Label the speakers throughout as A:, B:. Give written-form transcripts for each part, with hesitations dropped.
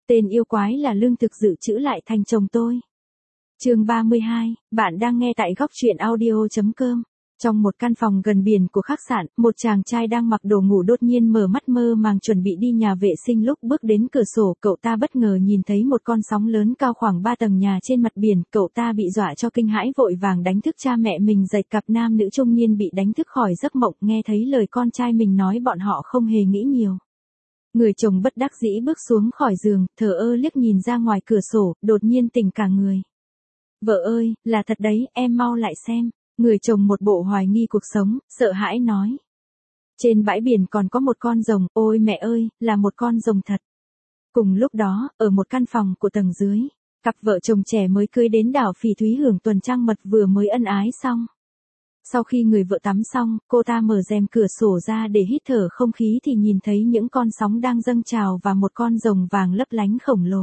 A: Tên yêu quái là Lương Thực Dự chữ lại thành chồng tôi. Chương 32, bạn đang nghe tại góc truyện audio.com. Trong một căn phòng gần biển của khách sạn, một chàng trai đang mặc đồ ngủ đột nhiên mở mắt mơ màng chuẩn bị đi nhà vệ sinh. Lúc bước đến cửa sổ, cậu ta bất ngờ nhìn thấy một con sóng lớn cao khoảng 3 tầng nhà trên mặt biển. Cậu ta bị dọa cho kinh hãi vội vàng đánh thức cha mẹ mình dậy. Cặp nam nữ trung niên bị đánh thức khỏi giấc mộng, nghe thấy lời con trai mình nói bọn họ không hề nghĩ nhiều. Người chồng bất đắc dĩ bước xuống khỏi giường, thờ ơ liếc nhìn ra ngoài cửa sổ, đột nhiên tỉnh cả người. Vợ ơi, là thật đấy, em mau lại xem. Người chồng một bộ hoài nghi cuộc sống, sợ hãi nói. Trên bãi biển còn có một con rồng, ôi mẹ ơi, là một con rồng thật. Cùng lúc đó, ở một căn phòng của tầng dưới, cặp vợ chồng trẻ mới cưới đến đảo Phỉ Thúy hưởng tuần trăng mật vừa mới ân ái xong. Sau khi người vợ tắm xong, cô ta mở rèm cửa sổ ra để hít thở không khí thì nhìn thấy những con sóng đang dâng trào và một con rồng vàng lấp lánh khổng lồ.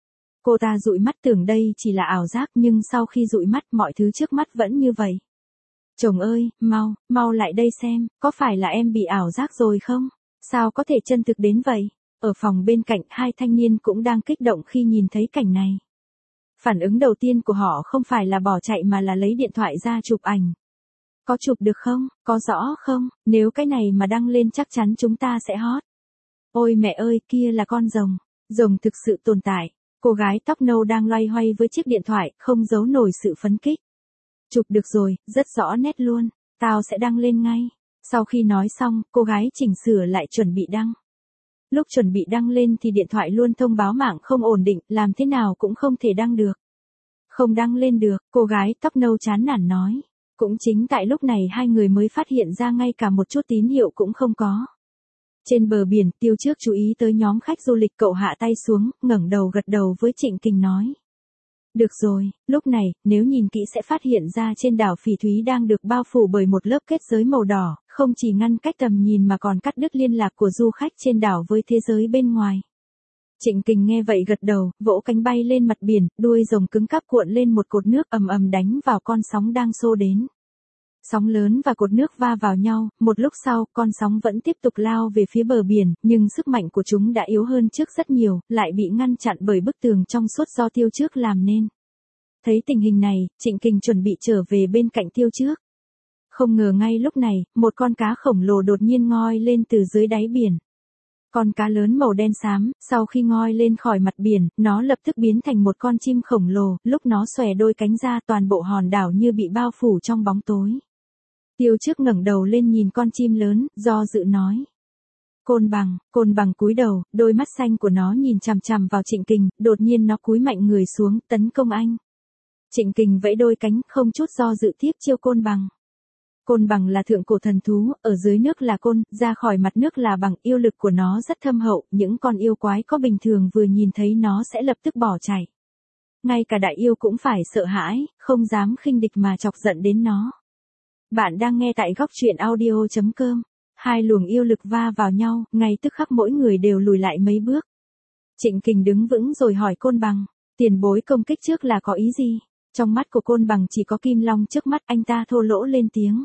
A: Cô ta dụi mắt tưởng đây chỉ là ảo giác nhưng sau khi dụi mắt mọi thứ trước mắt vẫn như vậy. Chồng ơi, mau lại đây xem, có phải là em bị ảo giác rồi không? Sao có thể chân thực đến vậy? Ở phòng bên cạnh hai thanh niên cũng đang kích động khi nhìn thấy cảnh này. Phản ứng đầu tiên của họ không phải là bỏ chạy mà là lấy điện thoại ra chụp ảnh. Có chụp được không? Có rõ không? Nếu cái này mà đăng lên chắc chắn chúng ta sẽ hot. Ôi mẹ ơi, kia là con rồng. Rồng thực sự tồn tại. Cô gái tóc nâu đang loay hoay với chiếc điện thoại, không giấu nổi sự phấn khích. Chụp được rồi, rất rõ nét luôn. Tao sẽ đăng lên ngay. Sau khi nói xong, cô gái chỉnh sửa lại chuẩn bị đăng. Lúc chuẩn bị đăng lên thì điện thoại luôn thông báo mạng không ổn định, làm thế nào cũng không thể đăng được. Không đăng lên được, cô gái tóc nâu chán nản nói. Cũng chính tại lúc này hai người mới phát hiện ra ngay cả một chút tín hiệu cũng không có. Trên bờ biển, Tiêu Trước chú ý tới nhóm khách du lịch, cậu hạ tay xuống, ngẩng đầu gật đầu với Trịnh Kình nói. Được rồi, lúc này, nếu nhìn kỹ sẽ phát hiện ra trên đảo Phỉ Thúy đang được bao phủ bởi một lớp kết giới màu đỏ, không chỉ ngăn cách tầm nhìn mà còn cắt đứt liên lạc của du khách trên đảo với thế giới bên ngoài. Trịnh Kình nghe vậy gật đầu, vỗ cánh bay lên mặt biển, đuôi rồng cứng cáp cuộn lên một cột nước ầm ầm đánh vào con sóng đang xô đến. Sóng lớn và cột nước va vào nhau, một lúc sau, con sóng vẫn tiếp tục lao về phía bờ biển, nhưng sức mạnh của chúng đã yếu hơn trước rất nhiều, lại bị ngăn chặn bởi bức tường trong suốt do Tiêu Trước làm nên. Thấy tình hình này, Trịnh Kình chuẩn bị trở về bên cạnh Tiêu Trước. Không ngờ ngay lúc này, một con cá khổng lồ đột nhiên ngoi lên từ dưới đáy biển. Con cá lớn màu đen xám, sau khi ngoi lên khỏi mặt biển, nó lập tức biến thành một con chim khổng lồ, lúc nó xòe đôi cánh ra toàn bộ hòn đảo như bị bao phủ trong bóng tối. Tiêu Trước ngẩng đầu lên nhìn con chim lớn, do dự nói. Côn bằng cúi đầu, đôi mắt xanh của nó nhìn chằm chằm vào Trịnh Kình, đột nhiên nó cúi mạnh người xuống, tấn công anh. Trịnh Kình vẫy đôi cánh, không chút do dự tiếp chiêu côn bằng. Côn bằng là thượng cổ thần thú, ở dưới nước là côn, ra khỏi mặt nước là bằng, yêu lực của nó rất thâm hậu, những con yêu quái có bình thường vừa nhìn thấy nó sẽ lập tức bỏ chạy. Ngay cả đại yêu cũng phải sợ hãi, không dám khinh địch mà chọc giận đến nó. Bạn đang nghe tại góc truyện audio.com. Hai luồng yêu lực va vào nhau, ngay tức khắc mỗi người đều lùi lại mấy bước. Trịnh Kình đứng vững rồi hỏi côn bằng, tiền bối công kích trước là có ý gì? Trong mắt của côn bằng chỉ có kim long trước mắt, anh ta thô lỗ lên tiếng.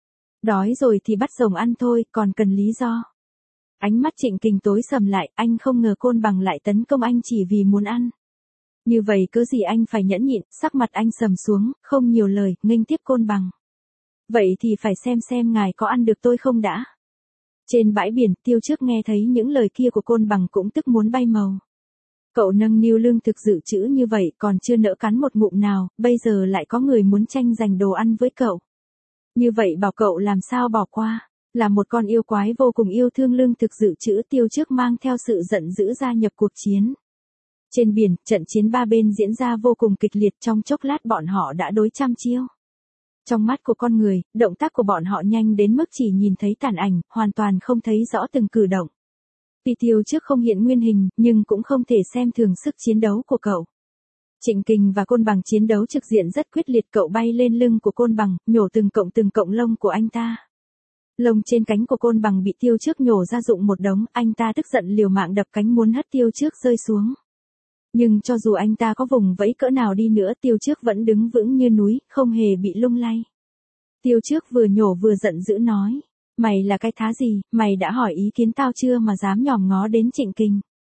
A: Đói rồi thì bắt rồng ăn thôi, còn cần lý do. Ánh mắt Trịnh Kình tối sầm lại, anh không ngờ côn bằng lại tấn công anh chỉ vì muốn ăn. Như vậy cớ gì anh phải nhẫn nhịn, sắc mặt anh sầm xuống, không nhiều lời, nghênh tiếp côn bằng. Vậy thì phải xem ngài có ăn được tôi không đã. Trên bãi biển, Tiêu Trước nghe thấy những lời kia của côn bằng cũng tức muốn bay màu. Cậu nâng niu Lương Thực Dự chữ như vậy còn chưa nỡ cắn một ngụm nào, bây giờ lại có người muốn tranh giành đồ ăn với cậu. Như vậy bảo cậu làm sao bỏ qua, là một con yêu quái vô cùng yêu thương Lương Thực Dự chữ. Tiêu Trước mang theo sự giận dữ gia nhập cuộc chiến. Trên biển, trận chiến ba bên diễn ra vô cùng kịch liệt, trong chốc lát bọn họ đã đối trăm chiêu. Trong mắt của con người, động tác của bọn họ nhanh đến mức chỉ nhìn thấy tàn ảnh, hoàn toàn không thấy rõ từng cử động. Tuy Tiêu Trước không hiện nguyên hình, nhưng cũng không thể xem thường sức chiến đấu của cậu. Trịnh Kình và côn bằng chiến đấu trực diện rất quyết liệt, cậu bay lên lưng của côn bằng, nhổ từng cọng lông của anh ta. Lông trên cánh của côn bằng bị Tiêu Trước nhổ ra rụng một đống, anh ta tức giận liều mạng đập cánh muốn hất Tiêu Trước rơi xuống. Nhưng cho dù anh ta có vùng vẫy cỡ nào đi nữa, Tiêu Trước vẫn đứng vững như núi, không hề bị lung lay. Tiêu Trước vừa nhổ vừa giận dữ nói. Mày là cái thá gì, mày đã hỏi ý kiến tao chưa mà dám nhòm ngó đến Trịnh Kình.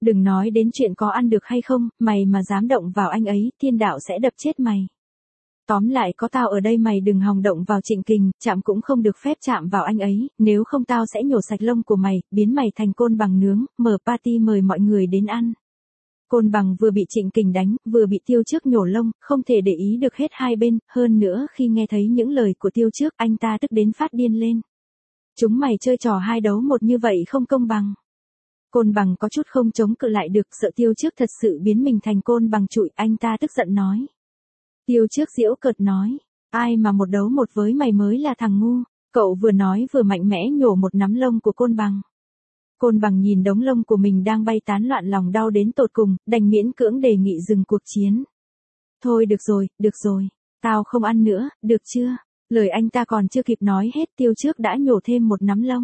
A: Đừng nói đến chuyện có ăn được hay không, mày mà dám động vào anh ấy, thiên đạo sẽ đập chết mày. Tóm lại có tao ở đây mày đừng hòng động vào Trịnh Kình, chạm cũng không được phép chạm vào anh ấy, nếu không tao sẽ nhổ sạch lông của mày, biến mày thành côn bằng nướng, mở party mời mọi người đến ăn. Côn bằng vừa bị Trịnh Kình đánh, vừa bị Tiêu Trước nhổ lông, không thể để ý được hết hai bên, hơn nữa khi nghe thấy những lời của Tiêu Trước, anh ta tức đến phát điên lên. Chúng mày chơi trò 2 đấu 1 như vậy không công bằng. Côn bằng có chút không chống cự lại được, sợ Tiêu Trước thật sự biến mình thành côn bằng trụi, anh ta tức giận nói. Tiêu Trước giễu cợt nói, ai mà 1 đấu 1 với mày mới là thằng ngu, cậu vừa nói vừa mạnh mẽ nhổ một nắm lông của côn bằng. Côn bằng nhìn đống lông của mình đang bay tán loạn lòng đau đến tột cùng, đành miễn cưỡng đề nghị dừng cuộc chiến. Thôi được rồi, tao không ăn nữa, được chưa? Lời anh ta còn chưa kịp nói hết Tiêu Trước đã nhổ thêm một nắm lông.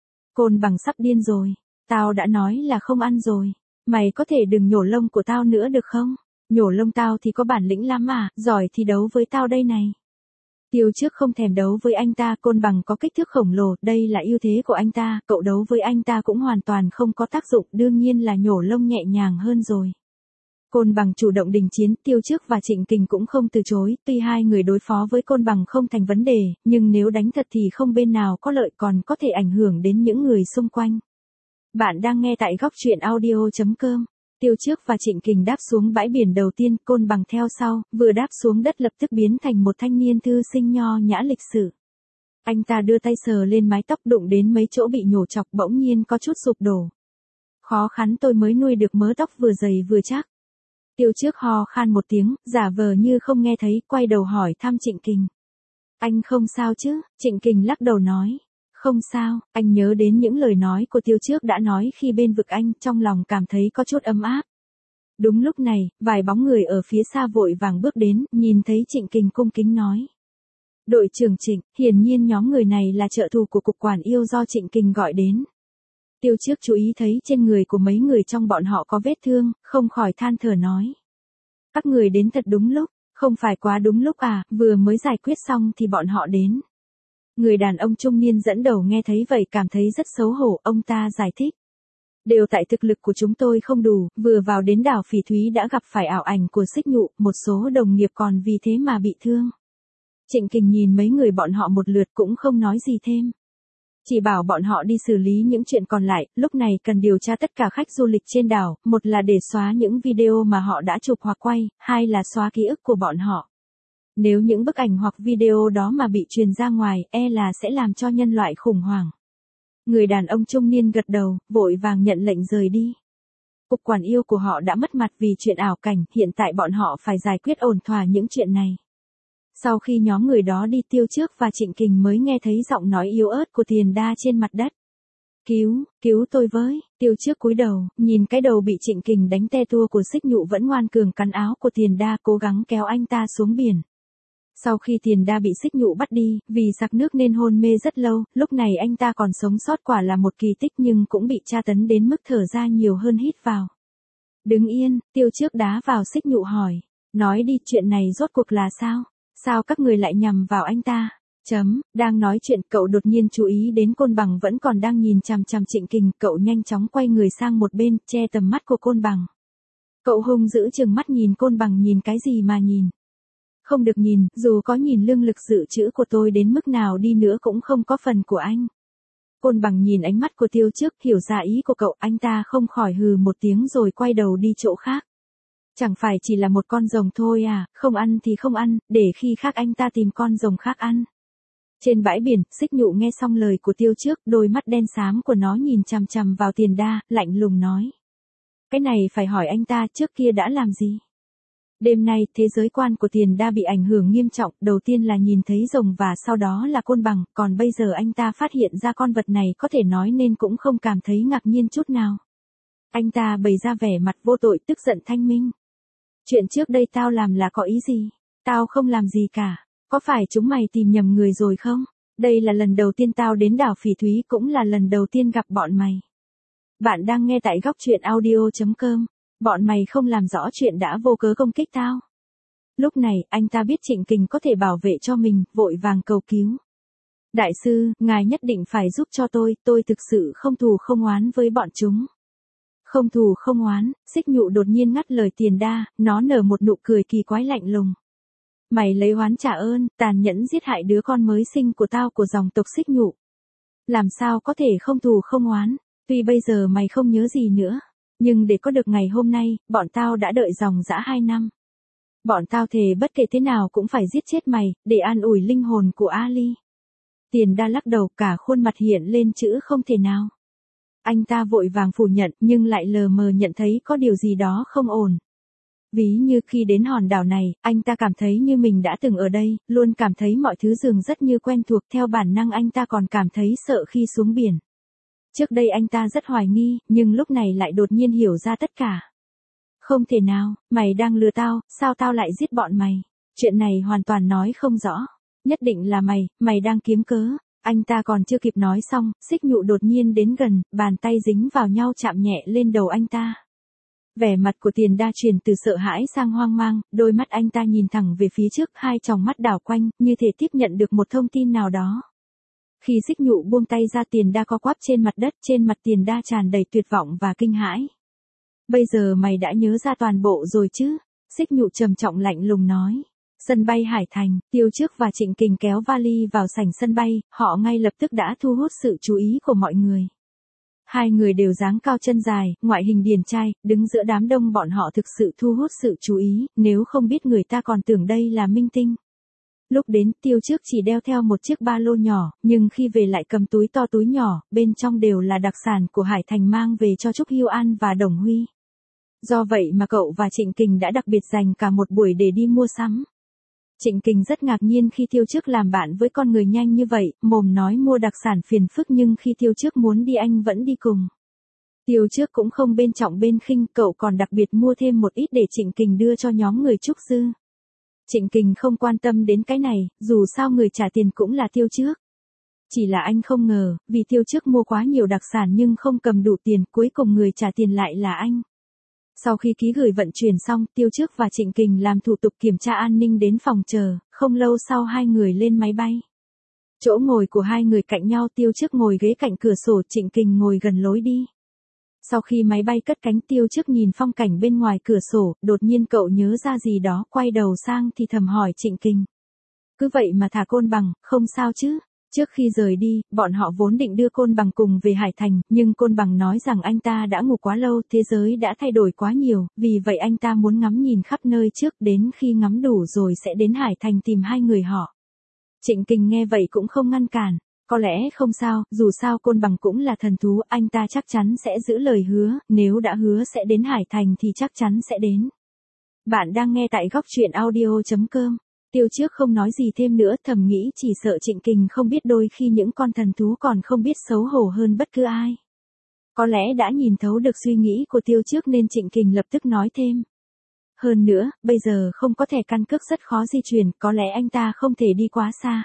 A: Côn bằng sắp điên rồi, tao đã nói là không ăn rồi, mày có thể đừng nhổ lông của tao nữa được không? Nhổ lông tao thì có bản lĩnh lắm à, giỏi thì đấu với tao đây này. Tiêu Trước không thèm đấu với anh ta, côn bằng có kích thước khổng lồ, đây là ưu thế của anh ta, cậu đấu với anh ta cũng hoàn toàn không có tác dụng, đương nhiên là nhổ lông nhẹ nhàng hơn rồi. Côn bằng chủ động đình chiến, Tiêu Trước và Trịnh Kình cũng không từ chối, tuy hai người đối phó với côn bằng không thành vấn đề, nhưng nếu đánh thật thì không bên nào có lợi còn có thể ảnh hưởng đến những người xung quanh. Bạn đang nghe tại góc truyện audio.com. Tiêu Trước và Trịnh Kình đáp xuống bãi biển đầu tiên, côn bằng theo sau, vừa đáp xuống đất lập tức biến thành một thanh niên thư sinh nho nhã lịch sự. Anh ta đưa tay sờ lên mái tóc đụng đến mấy chỗ bị nhổ chọc bỗng nhiên có chút sụp đổ. Khó khăn tôi mới nuôi được mớ tóc vừa dày vừa chắc. Tiêu Trước ho khan một tiếng, giả vờ như không nghe thấy, quay đầu hỏi thăm Trịnh Kình. Anh không sao chứ? Trịnh Kình lắc đầu nói. Không sao, anh nhớ đến những lời nói của Tiêu Trước đã nói khi bên vực anh, trong lòng cảm thấy có chút ấm áp. Đúng lúc này, vài bóng người ở phía xa vội vàng bước đến, nhìn thấy Trịnh Kình cung kính nói. Đội trưởng Trịnh, hiển nhiên nhóm người này là trợ thủ của cục quản yêu do Trịnh Kình gọi đến. Tiêu Trước chú ý thấy trên người của mấy người trong bọn họ có vết thương, không khỏi than thở nói. Các người đến thật đúng lúc, không phải quá đúng lúc à, vừa mới giải quyết xong thì bọn họ đến. Người đàn ông trung niên dẫn đầu nghe thấy vậy cảm thấy rất xấu hổ, ông ta giải thích. Đều tại thực lực của chúng tôi không đủ, vừa vào đến đảo Phỉ Thúy đã gặp phải ảo ảnh của Xích Nhụ, một số đồng nghiệp còn vì thế mà bị thương. Trịnh Kình nhìn mấy người bọn họ một lượt cũng không nói gì thêm. Chỉ bảo bọn họ đi xử lý những chuyện còn lại, lúc này cần điều tra tất cả khách du lịch trên đảo, một là để xóa những video mà họ đã chụp hoặc quay, hai là xóa ký ức của bọn họ. Nếu những bức ảnh hoặc video đó mà bị truyền ra ngoài, là sẽ làm cho nhân loại khủng hoảng. Người đàn ông trung niên gật đầu, vội vàng nhận lệnh rời đi. Cục quản yêu của họ đã mất mặt vì chuyện ảo cảnh, hiện tại bọn họ phải giải quyết ổn thỏa những chuyện này. Sau khi nhóm người đó đi, Tiêu Trước và Trịnh Kình mới nghe thấy giọng nói yếu ớt của Tiền Đa trên mặt đất. Cứu tôi với, Tiêu Trước cúi đầu, nhìn cái đầu bị Trịnh Kình đánh te tua của Xích Nhụ vẫn ngoan cường cắn áo của Tiền Đa, cố gắng kéo anh ta xuống biển. Sau khi Tiền Đa bị Xích Nhụ bắt đi, vì giặc nước nên hôn mê rất lâu, lúc này anh ta còn sống sót quả là một kỳ tích nhưng cũng bị tra tấn đến mức thở ra nhiều hơn hít vào. Đứng yên, Tiêu Trước đá vào Xích Nhụ hỏi, nói đi chuyện này rốt cuộc là sao? Sao các người lại nhằm vào anh ta? Đang nói chuyện cậu đột nhiên chú ý đến côn bằng vẫn còn đang nhìn chằm chằm Trịnh Kình, cậu nhanh chóng quay người sang một bên, che tầm mắt của côn bằng. Cậu hung dữ trừng mắt nhìn côn bằng, nhìn cái gì mà nhìn? Không được nhìn, dù có nhìn lương lực dự trữ của tôi đến mức nào đi nữa cũng không có phần của anh. Côn bằng nhìn ánh mắt của Tiêu Trước, hiểu ra ý của cậu, anh ta không khỏi hừ một tiếng rồi quay đầu đi chỗ khác. Chẳng phải chỉ là một con rồng thôi à, không ăn thì không ăn, để khi khác anh ta tìm con rồng khác ăn. Trên bãi biển, Xích Nhụ nghe xong lời của Tiêu Trước, đôi mắt đen xám của nó nhìn chằm chằm vào Tiền Đa, lạnh lùng nói. Cái này phải hỏi anh ta trước kia đã làm gì? Đêm nay, thế giới quan của Tiền Đa bị ảnh hưởng nghiêm trọng, đầu tiên là nhìn thấy rồng và sau đó là côn bằng, còn bây giờ anh ta phát hiện ra con vật này có thể nói nên cũng không cảm thấy ngạc nhiên chút nào. Anh ta bày ra vẻ mặt vô tội tức giận thanh minh. Chuyện trước đây tao làm là có ý gì? Tao không làm gì cả. Có phải chúng mày tìm nhầm người rồi không? Đây là lần đầu tiên tao đến đảo Phỉ Thúy, cũng là lần đầu tiên gặp bọn mày. Bạn đang nghe tại góc truyện audio.com. Bọn mày không làm rõ chuyện đã vô cớ công kích tao. Lúc này, anh ta biết Trịnh Kình có thể bảo vệ cho mình, vội vàng cầu cứu. Đại sư, ngài nhất định phải giúp cho tôi thực sự không thù không oán với bọn chúng. Không thù không oán, Xích Nhụ đột nhiên ngắt lời Tiền Đa, nó nở một nụ cười kỳ quái lạnh lùng. Mày lấy oán trả ơn, tàn nhẫn giết hại đứa con mới sinh của tao của dòng tộc Xích Nhụ. Làm sao có thể không thù không oán, tuy bây giờ mày không nhớ gì nữa, nhưng để có được ngày hôm nay, bọn tao đã đợi dòng dã 2 năm. Bọn tao thề bất kể thế nào cũng phải giết chết mày, để an ủi linh hồn của Ali. Tiền Đa lắc đầu, cả khuôn mặt hiện lên chữ không thể nào. Anh ta vội vàng phủ nhận nhưng lại lờ mờ nhận thấy có điều gì đó không ổn. Ví như khi đến hòn đảo này, anh ta cảm thấy như mình đã từng ở đây, luôn cảm thấy mọi thứ dường rất như quen thuộc, theo bản năng anh ta còn cảm thấy sợ khi xuống biển. Trước đây anh ta rất hoài nghi, nhưng lúc này lại đột nhiên hiểu ra tất cả. Không thể nào, mày đang lừa tao, sao tao lại giết bọn mày? Chuyện này hoàn toàn nói không rõ. Nhất định là mày đang kiếm cớ. Anh ta còn chưa kịp nói xong, Xích Nhụ đột nhiên đến gần, bàn tay dính vào nhau chạm nhẹ lên đầu anh ta. Vẻ mặt của Tiền Đa chuyển từ sợ hãi sang hoang mang, đôi mắt anh ta nhìn thẳng về phía trước, hai tròng mắt đảo quanh, như thể tiếp nhận được một thông tin nào đó. Khi Xích Nhụ buông tay ra, Tiền Đa co quắp trên mặt đất, trên mặt Tiền Đa tràn đầy tuyệt vọng và kinh hãi. Bây giờ mày đã nhớ ra toàn bộ rồi chứ? Xích Nhụ trầm trọng lạnh lùng nói. Sân bay Hải Thành, Tiêu Trước và Trịnh Kình kéo vali vào sảnh sân bay, họ ngay lập tức đã thu hút sự chú ý của mọi người. Hai người đều dáng cao chân dài, ngoại hình điển trai, đứng giữa đám đông bọn họ thực sự thu hút sự chú ý, nếu không biết người ta còn tưởng đây là minh tinh. Lúc đến, Tiêu Trước chỉ đeo theo một chiếc ba lô nhỏ, nhưng khi về lại cầm túi to túi nhỏ, bên trong đều là đặc sản của Hải Thành mang về cho Trúc Hưu An và Đồng Huy. Do vậy mà cậu và Trịnh Kình đã đặc biệt dành cả một buổi để đi mua sắm. Trịnh Kình rất ngạc nhiên khi Tiêu Trước làm bạn với con người nhanh như vậy, mồm nói mua đặc sản phiền phức nhưng khi Tiêu Trước muốn đi anh vẫn đi cùng. Tiêu Trước cũng không bên trọng bên khinh, cậu còn đặc biệt mua thêm một ít để Trịnh Kình đưa cho nhóm người Trúc Dư. Trịnh Kình không quan tâm đến cái này, dù sao người trả tiền cũng là Tiêu Trước. Chỉ là anh không ngờ, vì Tiêu Trước mua quá nhiều đặc sản nhưng không cầm đủ tiền, cuối cùng người trả tiền lại là anh. Sau khi ký gửi vận chuyển xong, Tiêu Trước và Trịnh Kình làm thủ tục kiểm tra an ninh đến phòng chờ, không lâu sau hai người lên máy bay. Chỗ ngồi của hai người cạnh nhau, Tiêu Trước ngồi ghế cạnh cửa sổ, Trịnh Kình ngồi gần lối đi. Sau khi máy bay cất cánh, Tiêu Trước nhìn phong cảnh bên ngoài cửa sổ, đột nhiên cậu nhớ ra gì đó, quay đầu sang thì thầm hỏi Trịnh Kình. Cứ vậy mà thả Côn Bằng, không sao chứ? Trước khi rời đi, bọn họ vốn định đưa Côn Bằng cùng về Hải Thành, nhưng Côn Bằng nói rằng anh ta đã ngủ quá lâu, thế giới đã thay đổi quá nhiều, vì vậy anh ta muốn ngắm nhìn khắp nơi trước, đến khi ngắm đủ rồi sẽ đến Hải Thành tìm hai người họ. Trịnh Kình nghe vậy cũng không ngăn cản, có lẽ không sao, dù sao Côn Bằng cũng là thần thú, anh ta chắc chắn sẽ giữ lời hứa, nếu đã hứa sẽ đến Hải Thành thì chắc chắn sẽ đến. Bạn đang nghe tại góc truyện audio.com. Tiêu Trước không nói gì thêm nữa, thầm nghĩ chỉ sợ Trịnh Kình không biết đôi khi những con thần thú còn không biết xấu hổ hơn bất cứ ai. Có lẽ đã nhìn thấu được suy nghĩ của Tiêu Trước nên Trịnh Kình lập tức nói thêm. Hơn nữa, bây giờ không có thẻ căn cước rất khó di chuyển, có lẽ anh ta không thể đi quá xa.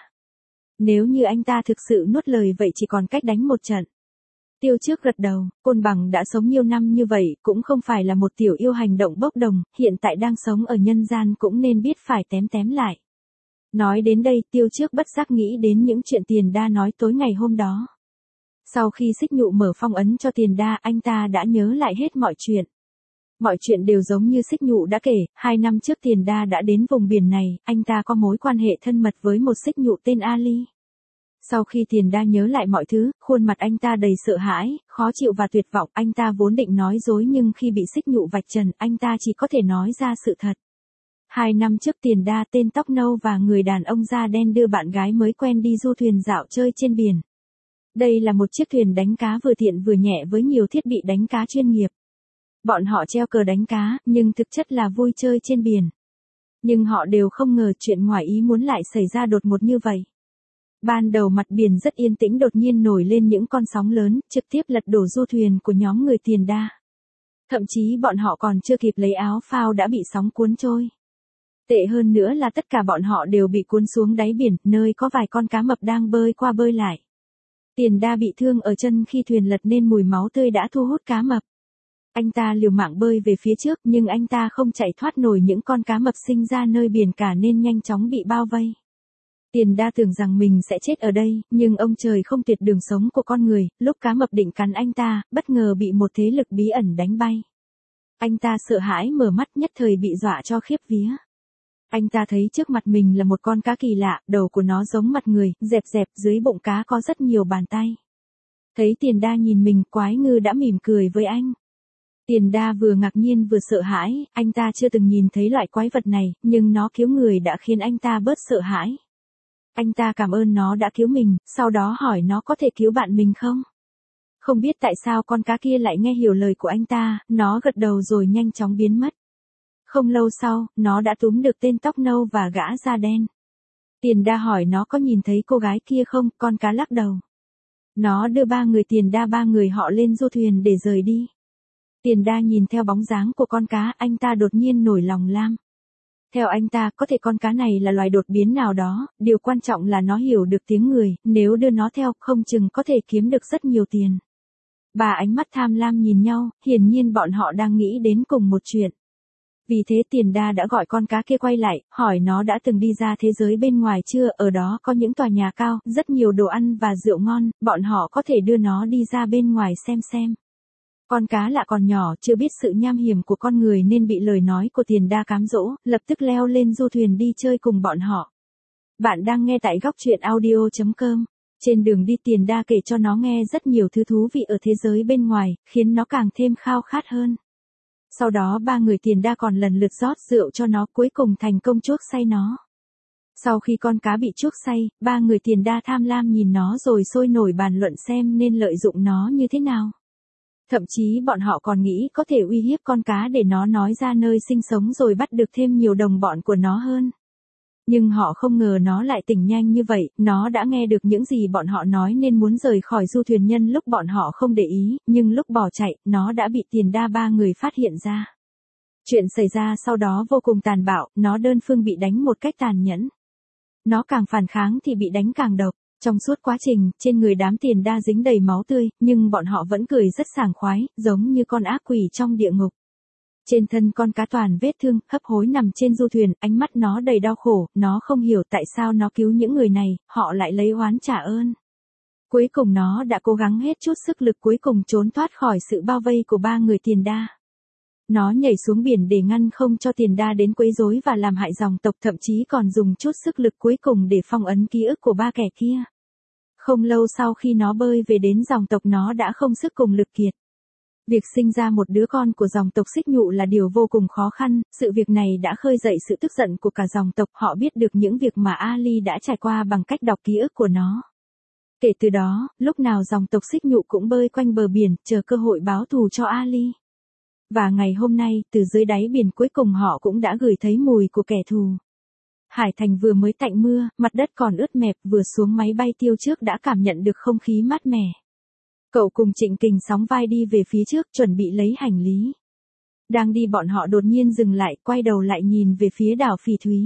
A: Nếu như anh ta thực sự nuốt lời vậy chỉ còn cách đánh một trận. Tiêu Trước gật đầu, Côn Bằng đã sống nhiều năm như vậy, cũng không phải là một tiểu yêu hành động bốc đồng, hiện tại đang sống ở nhân gian cũng nên biết phải tém tém lại. Nói đến đây, Tiêu Trước bất giác nghĩ đến những chuyện Tiền Đa nói tối ngày hôm đó. Sau khi Xích Nhụ mở phong ấn cho Tiền Đa, anh ta đã nhớ lại hết mọi chuyện. Mọi chuyện đều giống như Xích Nhụ đã kể, 2 năm trước Tiền Đa đã đến vùng biển này, anh ta có mối quan hệ thân mật với một Xích Nhụ tên Ali. Sau khi Tiền Đa nhớ lại mọi thứ, khuôn mặt anh ta đầy sợ hãi, khó chịu và tuyệt vọng, anh ta vốn định nói dối nhưng khi bị Xích Nhụ vạch trần, anh ta chỉ có thể nói ra sự thật. 2 năm trước Tiền Đa tên tóc nâu và người đàn ông da đen đưa bạn gái mới quen đi du thuyền dạo chơi trên biển. Đây là một chiếc thuyền đánh cá vừa tiện vừa nhẹ với nhiều thiết bị đánh cá chuyên nghiệp. Bọn họ treo cờ đánh cá, nhưng thực chất là vui chơi trên biển. Nhưng họ đều không ngờ chuyện ngoài ý muốn lại xảy ra đột ngột như vậy. Ban đầu mặt biển rất yên tĩnh, đột nhiên nổi lên những con sóng lớn, trực tiếp lật đổ du thuyền của nhóm người Tiền Đa. Thậm chí bọn họ còn chưa kịp lấy áo phao đã bị sóng cuốn trôi. Tệ hơn nữa là tất cả bọn họ đều bị cuốn xuống đáy biển, nơi có vài con cá mập đang bơi qua bơi lại. Tiền Đa bị thương ở chân khi thuyền lật nên mùi máu tươi đã thu hút cá mập. Anh ta liều mạng bơi về phía trước nhưng anh ta không chạy thoát nổi những con cá mập sinh ra nơi biển cả nên nhanh chóng bị bao vây. Tiền Đa tưởng rằng mình sẽ chết ở đây, nhưng ông trời không tuyệt đường sống của con người, lúc cá mập định cắn anh ta, bất ngờ bị một thế lực bí ẩn đánh bay. Anh ta sợ hãi mở mắt, nhất thời bị dọa cho khiếp vía. Anh ta thấy trước mặt mình là một con cá kỳ lạ, đầu của nó giống mặt người, dẹp dẹp, dưới bụng cá có rất nhiều bàn tay. Thấy Tiền Đa nhìn mình, quái ngư đã mỉm cười với anh. Tiền Đa vừa ngạc nhiên vừa sợ hãi, anh ta chưa từng nhìn thấy loại quái vật này, nhưng nó cứu người đã khiến anh ta bớt sợ hãi. Anh ta cảm ơn nó đã cứu mình, sau đó hỏi nó có thể cứu bạn mình không? Không biết tại sao con cá kia lại nghe hiểu lời của anh ta, nó gật đầu rồi nhanh chóng biến mất. Không lâu sau, nó đã túm được tên tóc nâu và gã da đen. Tiền Đa hỏi nó có nhìn thấy cô gái kia không, con cá lắc đầu. Nó đưa ba người Tiền Đa ba người họ lên du thuyền để rời đi. Tiền Đa nhìn theo bóng dáng của con cá, anh ta đột nhiên nổi lòng lam. Theo anh ta, có thể con cá này là loài đột biến nào đó, điều quan trọng là nó hiểu được tiếng người, nếu đưa nó theo, không chừng có thể kiếm được rất nhiều tiền. Ba ánh mắt tham lam nhìn nhau, hiển nhiên bọn họ đang nghĩ đến cùng một chuyện. Vì thế Tiền Đa đã gọi con cá kia quay lại, hỏi nó đã từng đi ra thế giới bên ngoài chưa, ở đó có những tòa nhà cao, rất nhiều đồ ăn và rượu ngon, bọn họ có thể đưa nó đi ra bên ngoài xem. Con cá lạ còn nhỏ, chưa biết sự nham hiểm của con người nên bị lời nói của Tiền Đa cám dỗ, lập tức leo lên du thuyền đi chơi cùng bọn họ. Bạn đang nghe tại góc truyện audio.com. Trên đường đi Tiền Đa kể cho nó nghe rất nhiều thứ thú vị ở thế giới bên ngoài, khiến nó càng thêm khao khát hơn. Sau đó ba người Tiền Đa còn lần lượt rót rượu cho nó, cuối cùng thành công chuốc say nó. Sau khi con cá bị chuốc say, ba người Tiền Đa tham lam nhìn nó rồi sôi nổi bàn luận xem nên lợi dụng nó như thế nào. Thậm chí bọn họ còn nghĩ có thể uy hiếp con cá để nó nói ra nơi sinh sống rồi bắt được thêm nhiều đồng bọn của nó hơn. Nhưng họ không ngờ nó lại tỉnh nhanh như vậy, nó đã nghe được những gì bọn họ nói nên muốn rời khỏi du thuyền nhân lúc bọn họ không để ý, nhưng lúc bỏ chạy, nó đã bị Tiền Đa ba người phát hiện ra. Chuyện xảy ra sau đó vô cùng tàn bạo, nó đơn phương bị đánh một cách tàn nhẫn. Nó càng phản kháng thì bị đánh càng độc. Trong suốt quá trình, trên người đám Tiền Đa dính đầy máu tươi, nhưng bọn họ vẫn cười rất sảng khoái, giống như con ác quỷ trong địa ngục. Trên thân con cá toàn vết thương, hấp hối nằm trên du thuyền, ánh mắt nó đầy đau khổ, nó không hiểu tại sao nó cứu những người này, họ lại lấy oán trả ơn. Cuối cùng nó đã cố gắng hết chút sức lực cuối cùng trốn thoát khỏi sự bao vây của ba người Tiền Đa. Nó nhảy xuống biển để ngăn không cho Tiền Đa đến quấy rối và làm hại dòng tộc, thậm chí còn dùng chút sức lực cuối cùng để phong ấn ký ức của ba kẻ kia. Không lâu sau khi nó bơi về đến dòng tộc nó đã không sức cùng lực kiệt. Việc sinh ra một đứa con của dòng tộc Xích Nhụ là điều vô cùng khó khăn, sự việc này đã khơi dậy sự tức giận của cả dòng tộc, họ biết được những việc mà Ali đã trải qua bằng cách đọc ký ức của nó. Kể từ đó, lúc nào dòng tộc Xích Nhụ cũng bơi quanh bờ biển, chờ cơ hội báo thù cho Ali. Và ngày hôm nay, từ dưới đáy biển cuối cùng họ cũng đã ngửi thấy mùi của kẻ thù. Hải thành vừa mới tạnh mưa, mặt đất còn ướt mẹp, vừa xuống máy bay Tiêu Trước đã cảm nhận được không khí mát mẻ. Cậu cùng Trịnh Kình sóng vai đi về phía trước, chuẩn bị lấy hành lý. Đang đi bọn họ đột nhiên dừng lại, quay đầu lại nhìn về phía đảo Phỉ Thúy.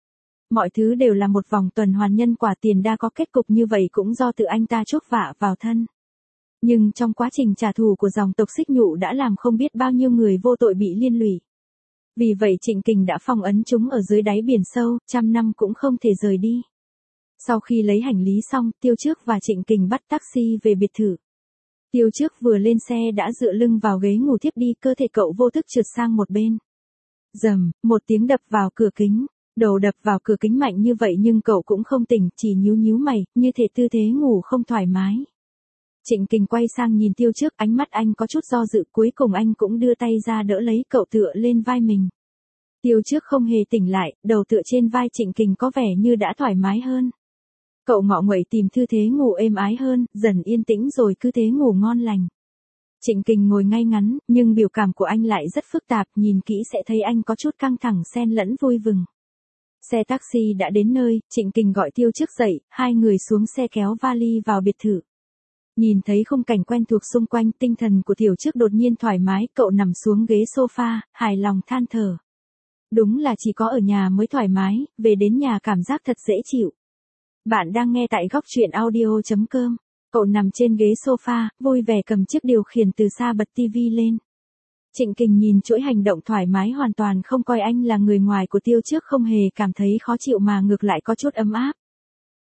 A: Mọi thứ đều là một vòng tuần hoàn, nhân quả Tiền Đa có kết cục như vậy cũng do tự anh ta chuốc vạ vào thân. Nhưng trong quá trình trả thù của dòng tộc Xích Nhụ đã làm không biết bao nhiêu người vô tội bị liên lụy. Vì vậy Trịnh Kình đã phong ấn chúng ở dưới đáy biển sâu, 100 năm cũng không thể rời đi. Sau khi lấy hành lý xong, Tiêu Trước và Trịnh Kình bắt taxi về biệt thự. Tiêu Trước vừa lên xe đã dựa lưng vào ghế ngủ thiếp đi, cơ thể cậu vô thức trượt sang một bên. Rầm, một tiếng đập vào cửa kính. Đầu đập vào cửa kính mạnh như vậy nhưng cậu cũng không tỉnh, chỉ nhíu mày, như thể tư thế ngủ không thoải mái. Trịnh Kình quay sang nhìn Tiêu Trước, ánh mắt anh có chút do dự, cuối cùng anh cũng đưa tay ra đỡ lấy cậu tựa lên vai mình. Tiêu Trước không hề tỉnh lại, đầu tựa trên vai Trịnh Kình có vẻ như đã thoải mái hơn. Cậu ngọ nguậy tìm tư thế ngủ êm ái hơn, dần yên tĩnh rồi cứ thế ngủ ngon lành. Trịnh Kình ngồi ngay ngắn, nhưng biểu cảm của anh lại rất phức tạp, nhìn kỹ sẽ thấy anh có chút căng thẳng xen lẫn vui mừng. Xe taxi đã đến nơi, Trịnh Kình gọi Tiêu Trước dậy, hai người xuống xe kéo vali vào biệt thự. Nhìn thấy khung cảnh quen thuộc xung quanh, tinh thần của Tiêu Trước đột nhiên thoải mái, cậu nằm xuống ghế sofa, hài lòng than thở. Đúng là chỉ có ở nhà mới thoải mái, về đến nhà cảm giác thật dễ chịu. Bạn đang nghe tại góc truyện audio.com. Cậu nằm trên ghế sofa, vui vẻ cầm chiếc điều khiển từ xa bật tivi lên. Trịnh Kình nhìn chuỗi hành động thoải mái hoàn toàn không coi anh là người ngoài của Tiêu Trước, không hề cảm thấy khó chịu mà ngược lại có chút ấm áp.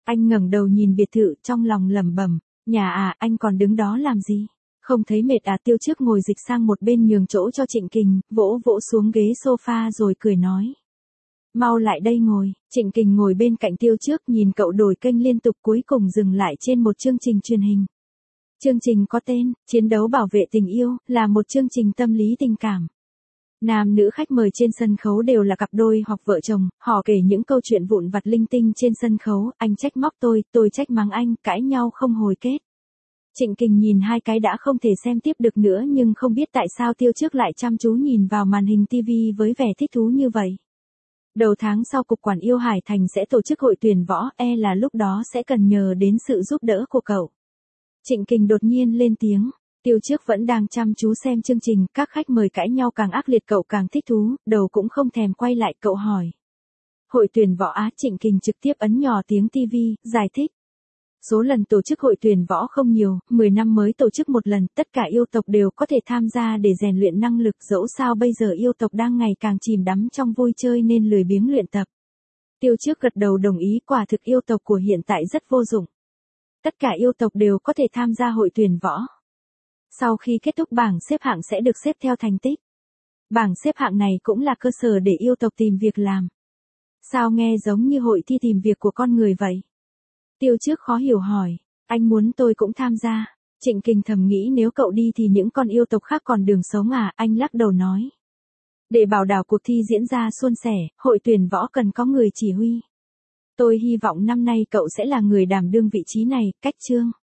A: Anh ngẩng đầu nhìn biệt thự trong lòng lẩm bẩm, nhà à, anh còn đứng đó làm gì? Không thấy mệt à? Tiêu Trước ngồi dịch sang một bên nhường chỗ cho Trịnh Kình, vỗ vỗ xuống ghế sofa rồi cười nói. Mau lại đây ngồi. Trịnh Kình ngồi bên cạnh Tiêu Trước nhìn cậu đổi kênh liên tục cuối cùng dừng lại trên một chương trình truyền hình. Chương trình có tên, Chiến đấu bảo vệ tình yêu, là một chương trình tâm lý tình cảm. Nam nữ khách mời trên sân khấu đều là cặp đôi hoặc vợ chồng, họ kể những câu chuyện vụn vặt linh tinh trên sân khấu, anh trách móc tôi trách mắng anh, cãi nhau không hồi kết. Trịnh Kình nhìn hai cái đã không thể xem tiếp được nữa nhưng không biết tại sao Tiêu Trước lại chăm chú nhìn vào màn hình TV với vẻ thích thú như vậy. Đầu tháng sau Cục Quản yêu Hải Thành sẽ tổ chức hội tuyển võ, là lúc đó sẽ cần nhờ đến sự giúp đỡ của cậu. Trịnh Kình đột nhiên lên tiếng. Tiêu Trước vẫn đang chăm chú xem chương trình, các khách mời cãi nhau càng ác liệt cậu càng thích thú, đầu cũng không thèm quay lại cậu hỏi. Hội tuyển võ á? Trịnh Kình trực tiếp ấn nhỏ tiếng TV, giải thích. Số lần tổ chức hội tuyển võ không nhiều, 10 năm mới tổ chức một lần, tất cả yêu tộc đều có thể tham gia để rèn luyện năng lực, dẫu sao bây giờ yêu tộc đang ngày càng chìm đắm trong vui chơi nên lười biếng luyện tập. Tiêu Trước gật đầu đồng ý, quả thực yêu tộc của hiện tại rất vô dụng. Tất cả yêu tộc đều có thể tham gia hội tuyển võ. Sau khi kết thúc bảng xếp hạng sẽ được xếp theo thành tích. Bảng xếp hạng này cũng là cơ sở để yêu tộc tìm việc làm. Sao nghe giống như hội thi tìm việc của con người vậy? Tiêu Trước khó hiểu hỏi, anh muốn tôi cũng tham gia. Trịnh Kình thầm nghĩ nếu cậu đi thì những con yêu tộc khác còn đường sống à? Anh lắc đầu nói. Để bảo đảm cuộc thi diễn ra suôn sẻ, hội tuyển võ cần có người chỉ huy. Tôi hy vọng năm nay cậu sẽ là người đảm đương vị trí này. Cách chương.